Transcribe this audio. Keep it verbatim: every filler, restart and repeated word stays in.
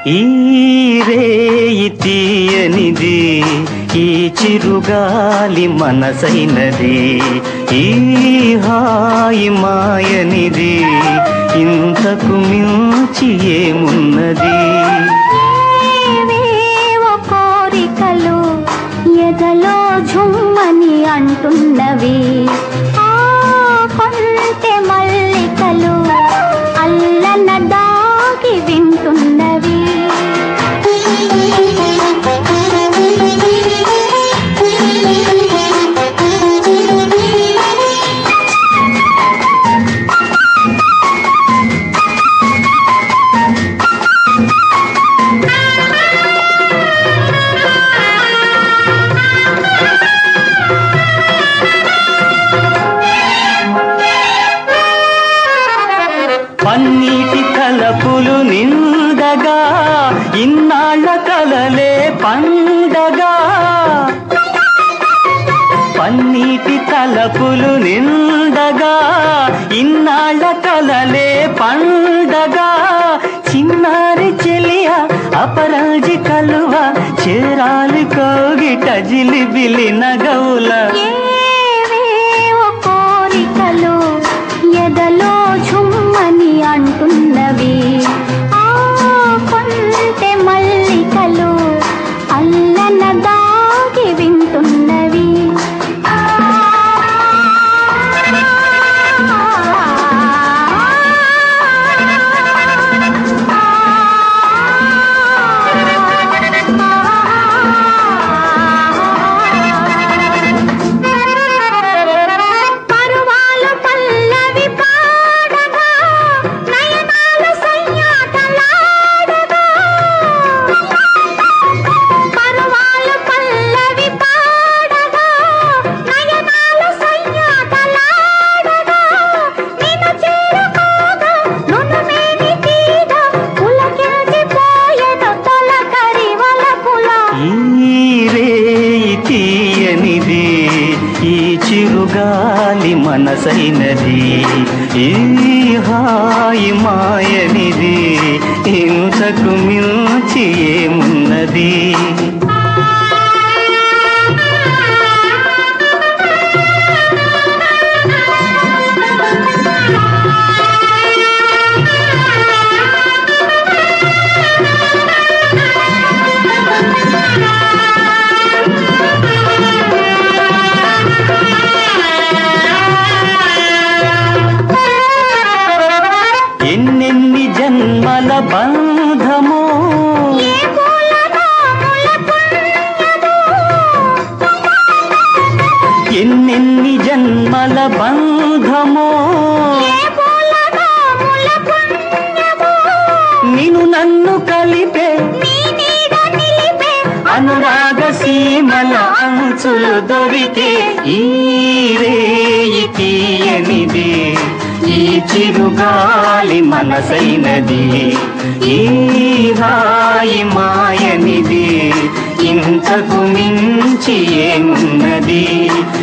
ఈ రేయి తీయనిది, ఈ చిరుగాలి మనసైనది, ఈ హాయి మాయనిది, ఇంతకు మించి ఏమున్నది? ఏవేవో కోరికలు ఎదలో ఝుమ్మని అంటున్నవి, ఆ కొంటె మల్లికలు అల్లన దాగి వింటున్నవి. పన్నీటి తలపులు నిండగా, ఇన్నాళ్ళ కలలే పండగా. పన్నీటి తలపులు నిండగా, ఇన్నాళ్ళ కలలే పండగా. చిన్నారి చెలియ అపరాజి కలువ, చేరాలి కోగిట జిలిబిలి నగవుల. ఏవేవో కోరికలు ఎదలో ఝుమ్మని అంటున్నవి, ఆ కొంటె మల్లికలు అల్లన దాగి వింటున్నవి. తీయనిది, ఈ చిరుగాలి మనసైనది, ఈ హాయి మాయనిది, ఇంతకు మించి ఏమున్నది? ఎన్నెన్ని జన్మల బంధమో, ఎన్నెన్ని జన్మల బంధమో, నిన్ను నన్ను కలిపే అనురాగ సీమల అంచులు దొరికే. ఈ రేయి తీయనిది, ఈ చిరుగాలి మనసైనది, ఈ హాయి మాయనిది, ఇంతకు మించి ఏమున్నది?